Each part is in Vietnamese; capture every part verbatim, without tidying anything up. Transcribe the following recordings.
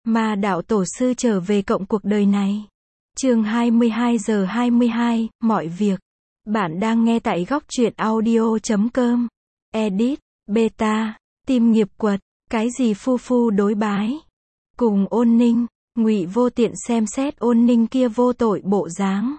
Ma đạo tổ sư trở về cộng cuộc đời này. Chương hai mươi hai giờ hai mươi hai, mọi việc. Bạn đang nghe tại góc truyện audio chấm com. Edit, beta, tìm nghiệp quật, cái gì phu phu đối bái. Cùng Ôn Ninh, Ngụy Vô Tiện xem xét Ôn Ninh kia vô tội bộ dáng.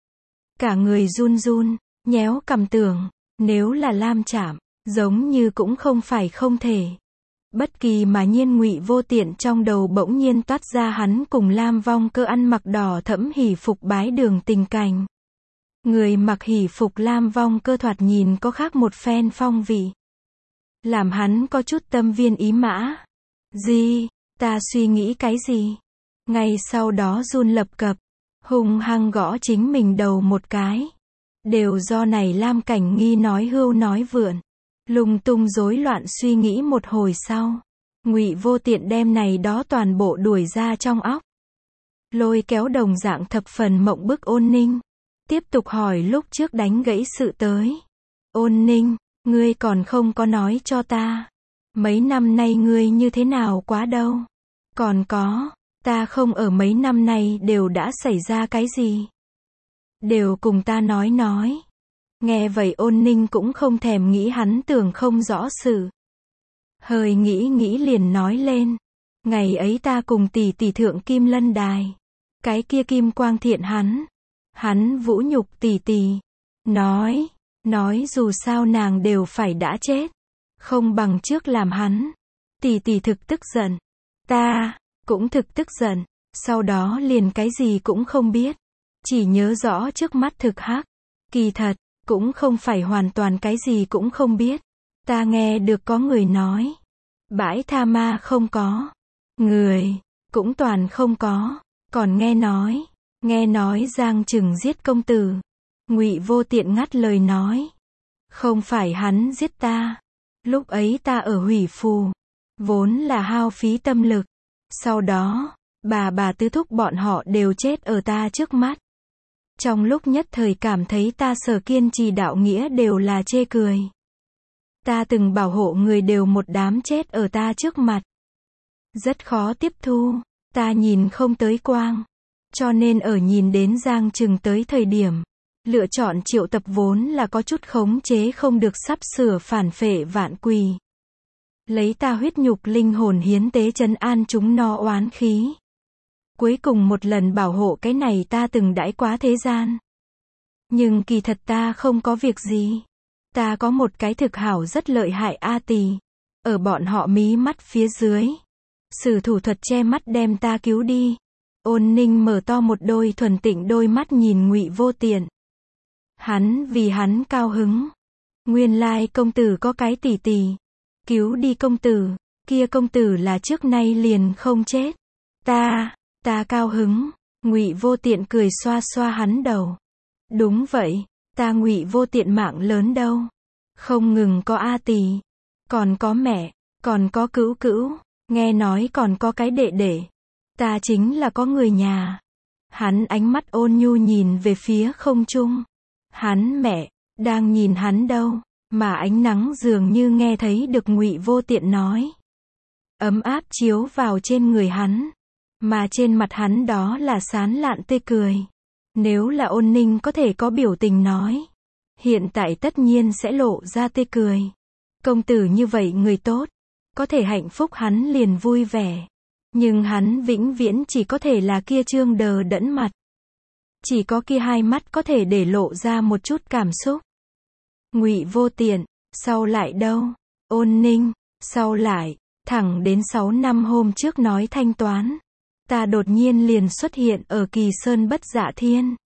Cả người run run, nhéo cằm tưởng, nếu là Lam Trạm, giống như cũng không phải không thể. Bất kỳ mà nhiên Ngụy Vô Tiện trong đầu bỗng nhiên toát ra hắn cùng Lam Vong Cơ ăn mặc đỏ thẫm hỉ phục bái đường tình cảnh. Người mặc hỉ phục Lam Vong Cơ thoạt nhìn có khác một phen phong vị. Làm hắn có chút tâm viên ý mã. Gì? Ta suy nghĩ cái gì? Ngay sau đó run lập cập, hung hăng gõ chính mình đầu một cái. Đều do này Lam Cảnh Nghi nói hưu nói vượn. Lung tung rối loạn suy nghĩ một hồi sau, Ngụy Vô Tiện đem này đó toàn bộ đuổi ra trong óc. Lôi kéo đồng dạng thập phần mộng bức Ôn Ninh, tiếp tục hỏi lúc trước đánh gãy sự tới. Ôn Ninh, ngươi còn không có nói cho ta, mấy năm nay ngươi như thế nào quá đâu? Còn có, ta không ở mấy năm nay đều đã xảy ra cái gì? Đều cùng ta nói nói. Nghe vậy Ôn Ninh cũng không thèm nghĩ hắn tưởng không rõ sự. Hơi nghĩ nghĩ liền nói lên. Ngày ấy ta cùng tỷ tỷ thượng Kim Lân Đài. Cái kia Kim Quang Thiện hắn. Hắn vũ nhục tỷ tỷ. Nói, nói dù sao nàng đều phải đã chết. Không bằng trước làm hắn. Tỷ tỷ thực tức giận. Ta, cũng thực tức giận. Sau đó liền cái gì cũng không biết. Chỉ nhớ rõ trước mắt thực hắc. Kỳ thật, cũng không phải hoàn toàn cái gì cũng không biết. Ta nghe được có người nói. Bãi tha ma không có. Người, cũng toàn không có. Còn nghe nói. Nghe nói Giang Trừng giết công tử. Ngụy Vô Tiện ngắt lời nói. Không phải hắn giết ta. Lúc ấy ta ở hủy phù. Vốn là hao phí tâm lực. Sau đó, bà bà tứ thúc bọn họ đều chết ở ta trước mắt. Trong lúc nhất thời cảm thấy ta sở kiên trì đạo nghĩa đều là chê cười. Ta từng bảo hộ người đều một đám chết ở ta trước mặt. Rất khó tiếp thu, ta nhìn không tới quang. Cho nên ở nhìn đến Giang Trừng tới thời điểm, lựa chọn triệu tập vốn là có chút khống chế không được sắp sửa phản phệ vạn quỳ. Lấy ta huyết nhục linh hồn hiến tế trấn an chúng no oán khí. Cuối cùng một lần bảo hộ cái này ta từng đãi quá thế gian. Nhưng kỳ thật ta không có việc gì. Ta có một cái thực hảo rất lợi hại A Tỳ. Ở bọn họ mí mắt phía dưới. Sử thủ thuật che mắt đem ta cứu đi. Ôn Ninh mở to một đôi thuần tịnh đôi mắt nhìn Ngụy Vô Tiện. Hắn vì hắn cao hứng. Nguyên lai công tử có cái tỷ tỷ. Cứu đi công tử. Kia công tử là trước nay liền không chết. Ta... Ta cao hứng. Ngụy Vô Tiện cười xoa xoa hắn đầu. Đúng vậy, ta Ngụy Vô Tiện mạng lớn đâu. Không ngừng có A Tỳ, còn có mẹ, còn có cữu cữu, nghe nói còn có cái đệ đệ. Ta chính là có người nhà. Hắn ánh mắt ôn nhu nhìn về phía không trung. Hắn mẹ, đang nhìn hắn đâu, mà ánh nắng dường như nghe thấy được Ngụy Vô Tiện nói. Ấm áp chiếu vào trên người hắn. Mà trên mặt hắn đó là sán lạn tươi cười. Nếu là Ôn Ninh có thể có biểu tình nói. Hiện tại tất nhiên sẽ lộ ra tươi cười. Công tử như vậy người tốt. Có thể hạnh phúc hắn liền vui vẻ. Nhưng hắn vĩnh viễn chỉ có thể là kia trương đờ đẫn mặt. Chỉ có kia hai mắt có thể để lộ ra một chút cảm xúc. Ngụy Vô Tiện, sau lại đâu? Ôn Ninh, sau lại, thẳng đến sáu năm hôm trước nói thanh toán. Ta đột nhiên liền xuất hiện ở Kỳ Sơn Bất Dạ Thiên.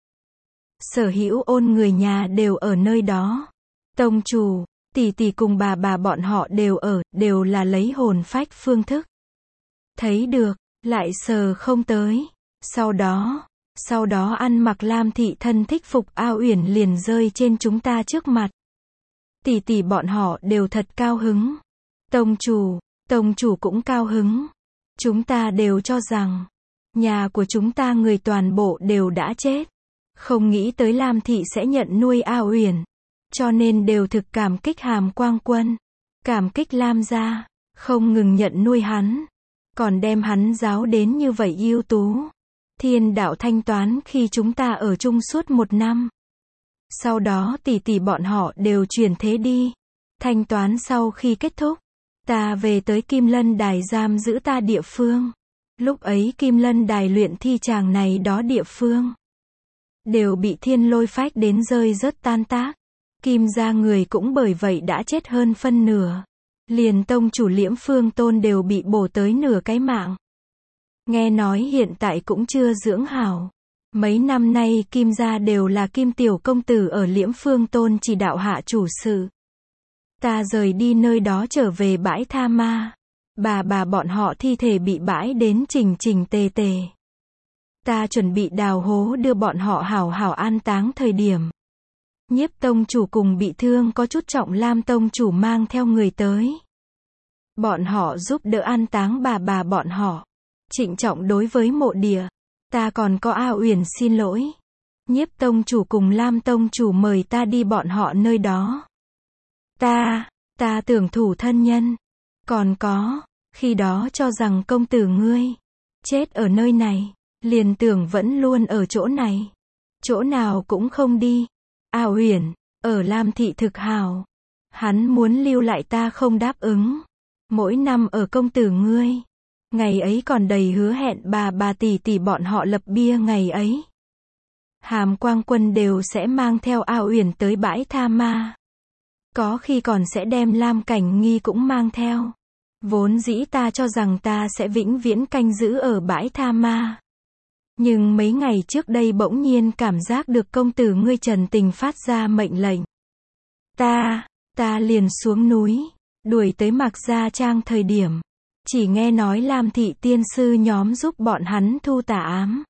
Sở hữu Ôn người nhà đều ở nơi đó. Tông chủ, tỷ tỷ cùng bà bà bọn họ đều ở, đều là lấy hồn phách phương thức. Thấy được, lại sờ không tới. Sau đó, sau đó ăn mặc Lam thị thân thích phục A Uyển liền rơi trên chúng ta trước mặt. Tỷ tỷ bọn họ đều thật cao hứng. Tông chủ, tông chủ cũng cao hứng. Chúng ta đều cho rằng, nhà của chúng ta người toàn bộ đều đã chết. Không nghĩ tới Lam thị sẽ nhận nuôi A Uyển. Cho nên đều thực cảm kích Hàm Quang Quân. Cảm kích Lam gia, không ngừng nhận nuôi hắn. còn đem hắn giáo đến như vậy ưu tú. Thiên đạo thanh toán khi chúng ta ở chung suốt một năm. Sau đó tỷ tỷ bọn họ đều chuyển thế đi. Thanh toán sau khi kết thúc, ta về tới Kim Lân Đài giam giữ ta địa phương. Lúc ấy Kim Lân Đài luyện thi chàng này đó địa phương đều bị thiên lôi phách đến rơi rớt tan tác. Kim gia người cũng bởi vậy đã chết hơn phân nửa. Liền tông chủ Liễm Phương Tôn đều bị bổ tới nửa cái mạng. Nghe nói hiện tại cũng chưa dưỡng hảo. Mấy năm nay Kim gia đều là Kim tiểu công tử ở Liễm Phương Tôn chỉ đạo hạ chủ sự. Ta rời đi nơi đó trở về bãi Tha Ma. Bà bà bọn họ thi thể bị bãi đến chỉnh chỉnh tề tề. Ta chuẩn bị đào hố đưa bọn họ hảo hảo an táng thời điểm. Nhiếp tông chủ cùng bị thương có chút trọng Lam tông chủ mang theo người tới. Bọn họ giúp đỡ an táng bà bà bọn họ. Trịnh trọng đối với mộ địa. Ta còn có A Uyển xin lỗi. Nhiếp tông chủ cùng Lam tông chủ mời ta đi bọn họ nơi đó. Ta, ta tưởng thủ thân nhân. Còn có, khi đó cho rằng công tử ngươi chết ở nơi này, liền tưởng vẫn luôn ở chỗ này. Chỗ nào cũng không đi. A Uyển, ở Lam thị thực hào. Hắn muốn lưu lại ta không đáp ứng. Mỗi năm ở công tử ngươi. Ngày ấy còn đầy hứa hẹn bà bà tỷ tỷ bọn họ lập bia ngày ấy. Hàm Quang Quân đều sẽ mang theo A Uyển tới bãi Tha Ma. Có khi còn sẽ đem Lam Cảnh Nghi cũng mang theo. Vốn dĩ ta cho rằng ta sẽ vĩnh viễn canh giữ ở bãi Tha Ma. Nhưng mấy ngày trước đây bỗng nhiên cảm giác được công tử ngươi Trần Tình phát ra mệnh lệnh. Ta, ta liền xuống núi, đuổi tới Mạc Gia Trang thời điểm. Chỉ nghe nói Lam thị tiên sư nhóm giúp bọn hắn thu tà ám.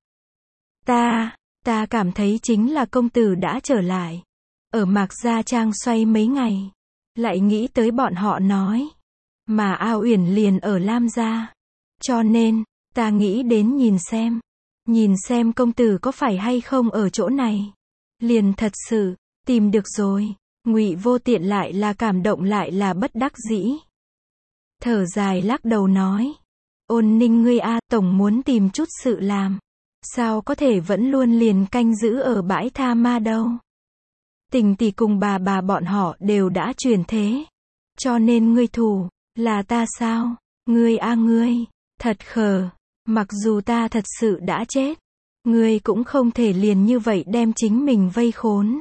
Ta, ta cảm thấy chính là công tử đã trở lại. Ở Mạc Gia Trang xoay mấy ngày. Lại nghĩ tới bọn họ nói. Mà A Uyển liền ở Lam gia. Cho nên, ta nghĩ đến nhìn xem. Nhìn xem công tử có phải hay không ở chỗ này. Liền thật sự, tìm được rồi. Ngụy Vô Tiện lại là cảm động lại là bất đắc dĩ. Thở dài lắc đầu nói. Ôn Ninh ngươi a, tổng muốn tìm chút sự làm. Sao có thể vẫn luôn liền canh giữ ở bãi Tha Ma đâu. Tình tỷ cùng bà bà bọn họ đều đã chuyển thế. Cho nên ngươi thù, là ta sao? Ngươi a ngươi, thật khờ. Mặc dù ta thật sự đã chết. Ngươi cũng không thể liền như vậy đem chính mình vây khốn.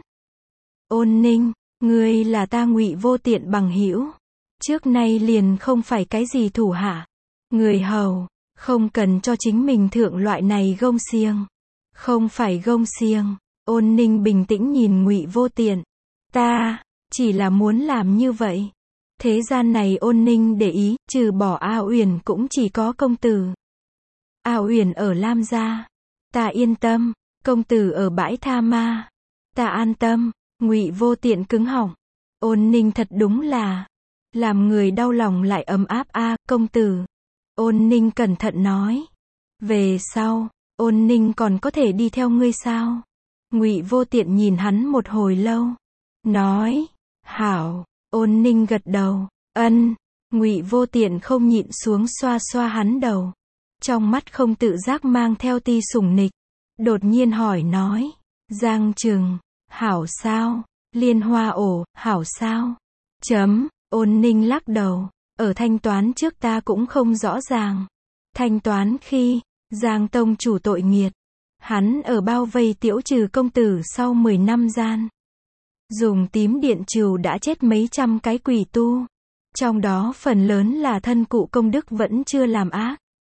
Ôn Ninh, ngươi là ta Ngụy Vô Tiện bằng hữu. Trước nay liền không phải cái gì thủ hạ. Người hầu, không cần cho chính mình thượng loại này gông xiềng. Không phải gông xiềng. Ôn Ninh bình tĩnh nhìn Ngụy Vô Tiện. Ta, chỉ là muốn làm như vậy. Thế gian này Ôn Ninh để ý, trừ bỏ A Uyển cũng chỉ có công tử. A Uyển ở Lam gia. Ta yên tâm. Công tử ở bãi Tha Ma. Ta an tâm. Ngụy Vô Tiện cứng họng. Ôn Ninh thật đúng là làm người đau lòng lại ấm áp a, à, công tử. Ôn Ninh cẩn thận nói. Về sau, Ôn Ninh còn có thể đi theo ngươi sao? Ngụy Vô Tiện nhìn hắn một hồi lâu. Nói, hảo. Ôn Ninh gật đầu. Ân. Ngụy Vô Tiện không nhịn xuống xoa xoa hắn đầu. Trong mắt không tự giác mang theo ti sủng nịch. Đột nhiên hỏi nói. Giang Trừng, hảo sao? Liên Hoa ổ, hảo sao? Chấm. Ôn Ninh lắc đầu. Ở thanh toán trước ta cũng không rõ ràng. Thanh toán khi, Giang tông chủ tội nghiệt. Hắn ở bao vây Tiễu Trừ công tử sau mười năm gian. Dùng tím điện trừ đã chết mấy trăm cái quỷ tu. Trong đó phần lớn là thân cụ công đức vẫn chưa làm ác.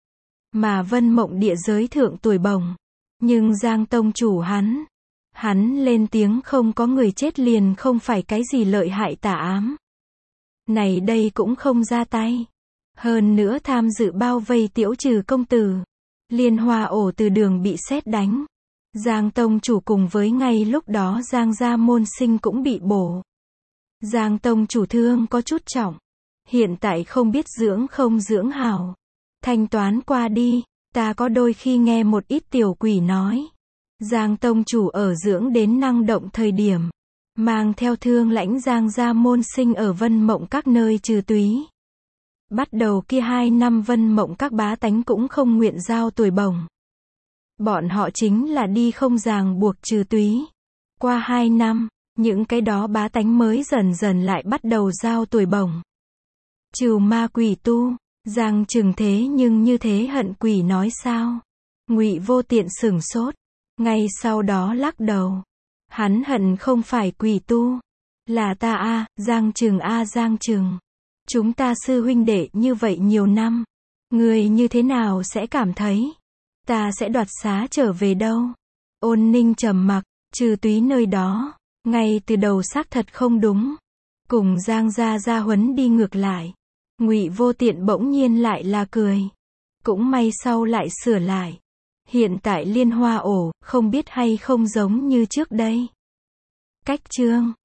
Mà Vân Mộng địa giới thượng tuổi bồng. Nhưng Giang tông chủ hắn. Hắn lên tiếng không có người chết liền không phải cái gì lợi hại tà ám. Này đây cũng không ra tay. Hơn nữa tham dự bao vây Tiễu Trừ công tử. Liên Hoa ổ từ đường bị sét đánh. Giang tông chủ cùng với ngay lúc đó Giang gia môn sinh cũng bị bổ. Giang tông chủ thương có chút trọng. Hiện tại không biết dưỡng không dưỡng hảo. Thanh toán qua đi, ta có đôi khi nghe một ít tiểu quỷ nói. Giang tông chủ ở dưỡng đến năng động thời điểm. Mang theo thương lãnh Giang gia môn sinh ở Vân Mộng các nơi trừ túy. Bắt đầu kia hai năm Vân Mộng các bá tánh cũng không nguyện giao tuổi bổng. Bọn họ chính là đi không ràng buộc trừ túy. Qua hai năm, những cái đó bá tánh mới dần dần lại bắt đầu giao tuổi bổng. Trừ ma quỷ tu, Giang Trừng thế nhưng như thế hận quỷ nói sao? Ngụy Vô Tiện sửng sốt, ngay sau đó lắc đầu. Hắn hận không phải quỷ tu, là ta a, Giang Trừng a Giang Trừng. Chúng ta sư huynh đệ như vậy nhiều năm, người như thế nào sẽ cảm thấy ta sẽ đoạt xá trở về đâu? Ôn Ninh trầm mặc, trừ túy nơi đó, ngay từ đầu xác thật không đúng. Cùng Giang gia gia huấn đi ngược lại. Ngụy Vô Tiện bỗng nhiên lại là cười. Cũng may sau lại sửa lại. Hiện tại Liên Hoa ổ, không biết hay không giống như trước đây. Cách chương